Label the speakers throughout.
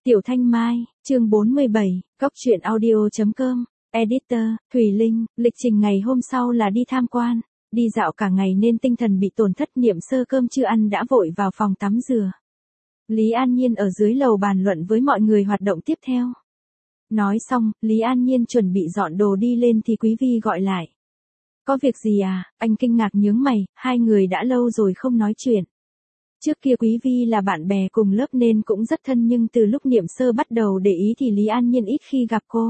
Speaker 1: Tiểu Thanh Mai, chương 47, Góc truyện audio.com, Editor, Thùy Linh, lịch trình ngày hôm sau là đi tham quan, đi dạo cả ngày nên tinh thần bị tổn thất. Niệm Sơ cơm chưa ăn đã vội vào phòng tắm rửa. Lý An Nhiên ở dưới lầu bàn luận với mọi người hoạt động tiếp theo. Nói xong, Lý An Nhiên chuẩn bị dọn đồ đi lên thì Quý Vi gọi lại. Có việc gì à? Anh kinh ngạc nhướng mày, hai người đã lâu rồi không nói chuyện. Trước kia Quý Vi là bạn bè cùng lớp nên cũng rất thân, nhưng từ lúc Niệm Sơ bắt đầu để ý thì Lý An Nhiên ít khi gặp cô.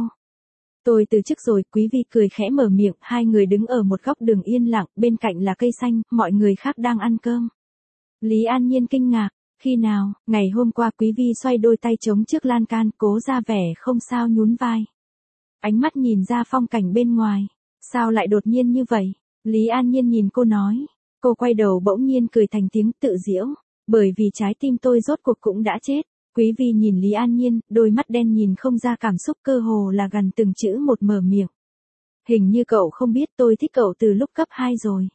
Speaker 1: Tôi từ chức rồi. Quý Vi cười khẽ mở miệng. Hai người đứng ở một góc đường yên lặng, bên cạnh là cây xanh, mọi người khác đang ăn cơm. Lý An Nhiên kinh ngạc. Khi nào? Ngày hôm qua. Quý Vi xoay đôi tay trống trước lan can, cố ra vẻ không sao, nhún vai. Ánh mắt nhìn ra phong cảnh bên ngoài. Sao lại đột nhiên như vậy? Lý An Nhiên nhìn cô nói. Cô quay đầu bỗng nhiên cười thành tiếng tự giễu. Bởi vì trái tim tôi rốt cuộc cũng đã chết. Quý Vi nhìn Lý An Nhiên, đôi mắt đen nhìn không ra cảm xúc, cơ hồ là gần từng chữ một mở miệng. Hình như cậu không biết tôi thích cậu từ lúc cấp 2 rồi.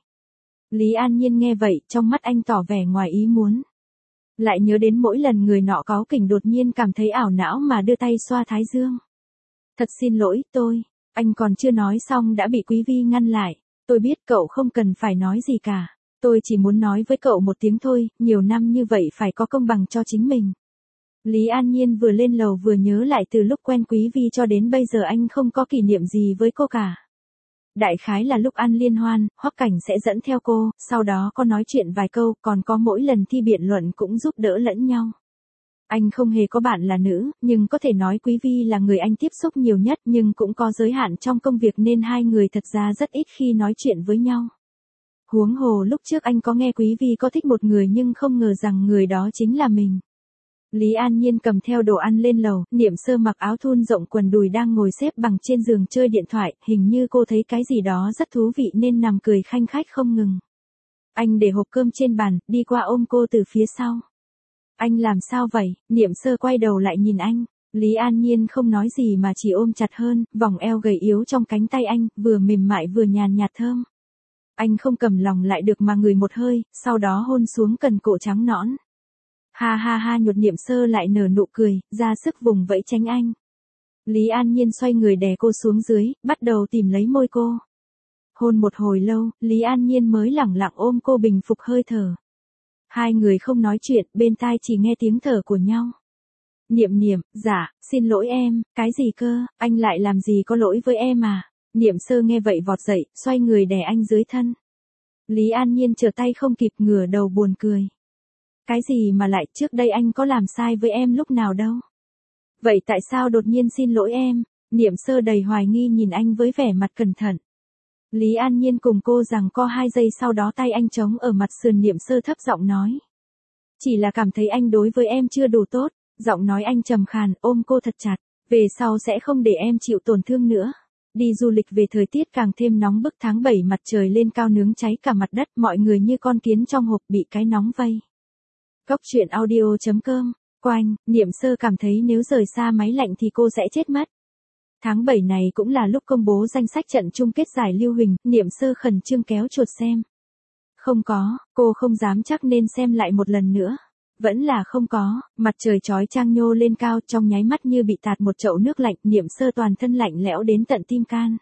Speaker 1: Lý An Nhiên nghe vậy, trong mắt anh tỏ vẻ ngoài ý muốn. Lại nhớ đến mỗi lần người nọ cáu kỉnh đột nhiên cảm thấy ảo não mà đưa tay xoa thái dương. Thật xin lỗi, anh còn chưa nói xong đã bị Quý Vi ngăn lại. Tôi biết cậu không cần phải nói gì cả. Tôi chỉ muốn nói với cậu một tiếng thôi, nhiều năm như vậy phải có công bằng cho chính mình. Lý An Nhiên vừa lên lầu vừa nhớ lại từ lúc quen Quý Vi cho đến bây giờ anh không có kỷ niệm gì với cô cả. Đại khái là lúc ăn liên hoan, Hoắc Cảnh sẽ dẫn theo cô, sau đó có nói chuyện vài câu, còn có mỗi lần thi biện luận cũng giúp đỡ lẫn nhau. Anh không hề có bạn là nữ, nhưng có thể nói Quý Vi là người anh tiếp xúc nhiều nhất, nhưng cũng có giới hạn trong công việc nên hai người thật ra rất ít khi nói chuyện với nhau. Huống hồ lúc trước anh có nghe Quý Vi có thích một người nhưng không ngờ rằng người đó chính là mình. Lý An Nhiên cầm theo đồ ăn lên lầu, Niệm Sơ mặc áo thun rộng quần đùi đang ngồi xếp bằng trên giường chơi điện thoại, hình như cô thấy cái gì đó rất thú vị nên nằm cười khanh khách không ngừng. Anh để hộp cơm trên bàn, đi qua ôm cô từ phía sau. Anh làm sao vậy? Niệm Sơ quay đầu lại nhìn anh. Lý An Nhiên không nói gì mà chỉ ôm chặt hơn, vòng eo gầy yếu trong cánh tay anh, vừa mềm mại vừa nhàn nhạt thơm. Anh không cầm lòng lại được mà ngửi một hơi, sau đó hôn xuống cần cổ trắng nõn. Ha ha ha, nhột. Niệm Sơ lại nở nụ cười, ra sức vùng vẫy tránh anh. Lý An Nhiên xoay người đè cô xuống dưới, bắt đầu tìm lấy môi cô. Hôn một hồi lâu, Lý An Nhiên mới lẳng lặng ôm cô bình phục hơi thở. Hai người không nói chuyện, bên tai chỉ nghe tiếng thở của nhau. Niệm, dạ, xin lỗi em. Cái gì cơ? Anh lại làm gì có lỗi với em à? Niệm Sơ nghe vậy vọt dậy, xoay người đè anh dưới thân. Lý An Nhiên trở tay không kịp, ngửa đầu buồn cười. Cái gì mà lại, trước đây anh có làm sai với em lúc nào đâu. Vậy tại sao đột nhiên xin lỗi em? Niệm Sơ đầy hoài nghi nhìn anh với vẻ mặt cẩn thận. Lý An Nhiên cùng cô giằng co 2 giây, sau đó tay anh chống ở mặt sườn Niệm Sơ thấp giọng nói. Chỉ là cảm thấy anh đối với em chưa đủ tốt. Giọng nói anh trầm khàn, ôm cô thật chặt. Về sau sẽ không để em chịu tổn thương nữa. Đi du lịch về thời tiết càng thêm nóng bức, tháng 7 mặt trời lên cao nướng cháy cả mặt đất, mọi người như con kiến trong hộp bị cái nóng vây. Góc truyện audio.com, Quanh, Niệm Sơ cảm thấy nếu rời xa máy lạnh thì cô sẽ chết mất. Tháng 7 này cũng là lúc công bố danh sách trận chung kết giải lưu huỳnh, Niệm Sơ khẩn trương kéo chuột xem. Không có, cô không dám chắc nên xem lại một lần nữa. Vẫn là không có, mặt trời chói chang nhô lên cao, trong nháy mắt như bị tạt một chậu nước lạnh, Niệm Sơ toàn thân lạnh lẽo đến tận tim can.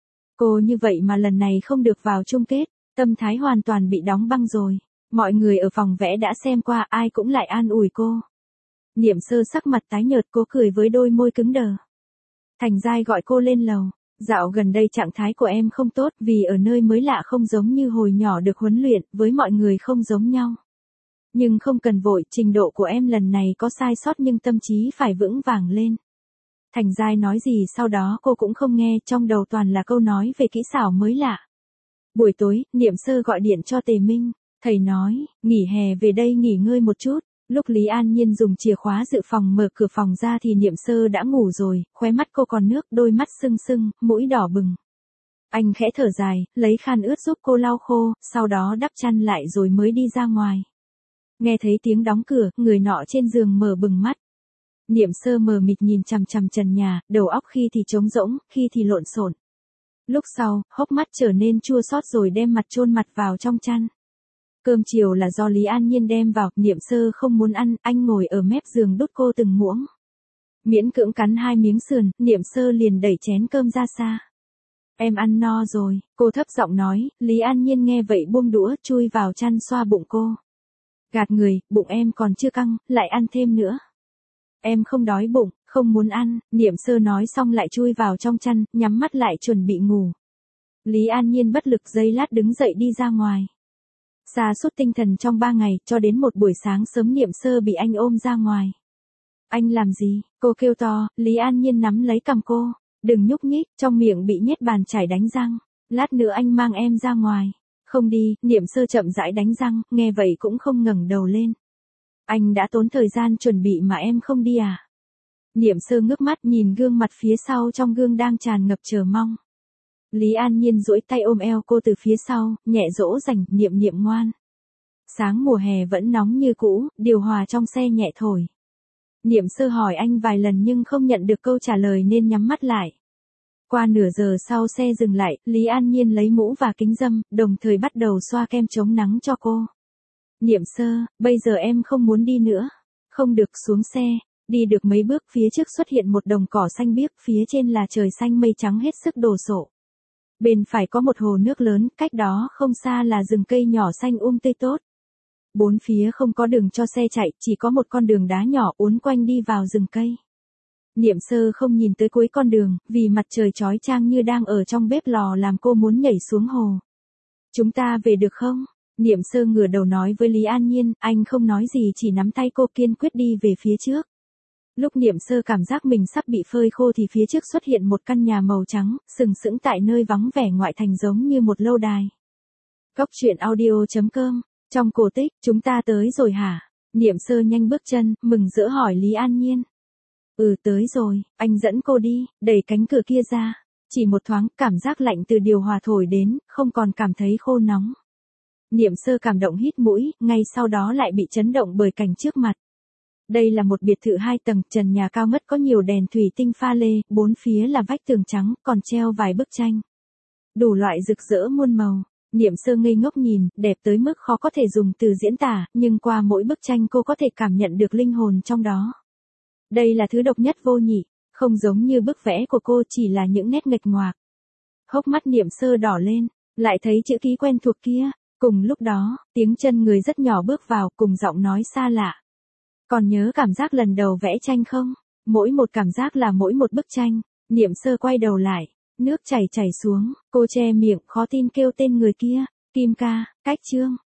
Speaker 1: Cô như vậy mà lần này không được vào chung kết, tâm thái hoàn toàn bị đóng băng rồi. Mọi người ở phòng vẽ đã xem qua, ai cũng lại an ủi cô. Niệm Sơ sắc mặt tái nhợt, cố cười với đôi môi cứng đờ. Thành Giai gọi cô lên lầu. Dạo gần đây trạng thái của em không tốt, vì ở nơi mới lạ không giống như hồi nhỏ được huấn luyện, với mọi người không giống nhau. Nhưng không cần vội, trình độ của em lần này có sai sót nhưng tâm trí phải vững vàng lên. Thành Giai nói gì sau đó cô cũng không nghe, trong đầu toàn là câu nói về kỹ xảo mới lạ. Buổi tối, Niệm Sơ gọi điện cho Tề Minh. Thầy nói, nghỉ hè về đây nghỉ ngơi một chút. Lúc Lý An Nhiên dùng chìa khóa dự phòng mở cửa phòng ra thì Niệm Sơ đã ngủ rồi, khóe mắt cô còn nước, đôi mắt sưng sưng, mũi đỏ bừng. Anh khẽ thở dài, lấy khăn ướt giúp cô lau khô, sau đó đắp chăn lại rồi mới đi ra ngoài. Nghe thấy tiếng đóng cửa, người nọ trên giường mở bừng mắt. Niệm Sơ mờ mịt nhìn chằm chằm trần nhà, đầu óc khi thì trống rỗng, khi thì lộn xộn. Lúc sau, hốc mắt trở nên chua xót rồi đem mặt chôn mặt vào trong chăn. Cơm chiều là do Lý An Nhiên đem vào, Niệm Sơ không muốn ăn, anh ngồi ở mép giường đút cô từng muỗng. Miễn cưỡng cắn 2 miếng sườn, Niệm Sơ liền đẩy chén cơm ra xa. Em ăn no rồi, cô thấp giọng nói, Lý An Nhiên nghe vậy buông đũa chui vào chăn xoa bụng cô. Gạt người, bụng em còn chưa căng, lại ăn thêm nữa. Em không đói bụng, không muốn ăn, Niệm Sơ nói xong lại chui vào trong chăn, nhắm mắt lại chuẩn bị ngủ. Lý An Nhiên bất lực giây lát đứng dậy đi ra ngoài. Sa sút tinh thần trong 3 ngày, cho đến một buổi sáng sớm Niệm Sơ bị anh ôm ra ngoài. Anh làm gì? Cô kêu to, Lý An Nhiên nắm lấy cằm cô. Đừng nhúc nhích, trong miệng bị nhét bàn chải đánh răng. Lát nữa anh mang em ra ngoài. Không đi, Niệm Sơ chậm rãi đánh răng, nghe vậy cũng không ngẩng đầu lên. Anh đã tốn thời gian chuẩn bị mà em không đi à? Niệm Sơ ngước mắt nhìn gương mặt phía sau trong gương đang tràn ngập chờ mong. Lý An Nhiên duỗi tay ôm eo cô từ phía sau, nhẹ dỗ dành, Niệm Niệm ngoan. Sáng mùa hè vẫn nóng như cũ, điều hòa trong xe nhẹ thổi. Niệm Sơ hỏi anh vài lần nhưng không nhận được câu trả lời nên nhắm mắt lại. Qua nửa giờ sau xe dừng lại, Lý An Nhiên lấy mũ và kính râm, đồng thời bắt đầu xoa kem chống nắng cho cô. Niệm Sơ, bây giờ em không muốn đi nữa. Không được, xuống xe. Đi được mấy bước phía trước xuất hiện một đồng cỏ xanh biếc, phía trên là trời xanh mây trắng hết sức đồ sộ. Bên phải có một hồ nước lớn, cách đó không xa là rừng cây nhỏ xanh tươi tốt. Bốn phía không có đường cho xe chạy, chỉ có một con đường đá nhỏ uốn quanh đi vào rừng cây. Niệm Sơ không nhìn tới cuối con đường, vì mặt trời chói chang như đang ở trong bếp lò làm cô muốn nhảy xuống hồ. Chúng ta về được không? Niệm Sơ ngửa đầu nói với Lý An Nhiên, anh không nói gì chỉ nắm tay cô kiên quyết đi về phía trước. Lúc Niệm Sơ cảm giác mình sắp bị phơi khô thì phía trước xuất hiện một căn nhà màu trắng, sừng sững tại nơi vắng vẻ ngoại thành giống như một lâu đài. Cóc truyện audio.com. Trong cổ tích, chúng ta tới rồi hả? Niệm Sơ nhanh bước chân, mừng rỡ hỏi Lý An Nhiên. Tới rồi, anh dẫn cô đi, đẩy cánh cửa kia ra. Chỉ một thoáng, cảm giác lạnh từ điều hòa thổi đến, không còn cảm thấy khô nóng. Niệm Sơ cảm động hít mũi, ngay sau đó lại bị chấn động bởi cảnh trước mặt. Đây là một biệt thự 2 tầng, trần nhà cao ngất có nhiều đèn thủy tinh pha lê, bốn phía là vách tường trắng, còn treo vài bức tranh. Đủ loại rực rỡ muôn màu. Niệm Sơ ngây ngốc nhìn, đẹp tới mức khó có thể dùng từ diễn tả, nhưng qua mỗi bức tranh cô có thể cảm nhận được linh hồn trong đó. Đây là thứ độc nhất vô nhị, không giống như bức vẽ của cô chỉ là những nét nghịch ngoạc. Hốc mắt Niệm Sơ đỏ lên, lại thấy chữ ký quen thuộc kia. Cùng lúc đó, tiếng chân người rất nhỏ bước vào cùng giọng nói xa lạ. Còn nhớ cảm giác lần đầu vẽ tranh không? Mỗi một cảm giác là mỗi một bức tranh. Niệm Sơ quay đầu lại, nước chảy xuống, cô che miệng khó tin kêu tên người kia, Kim ca, Cách Trương.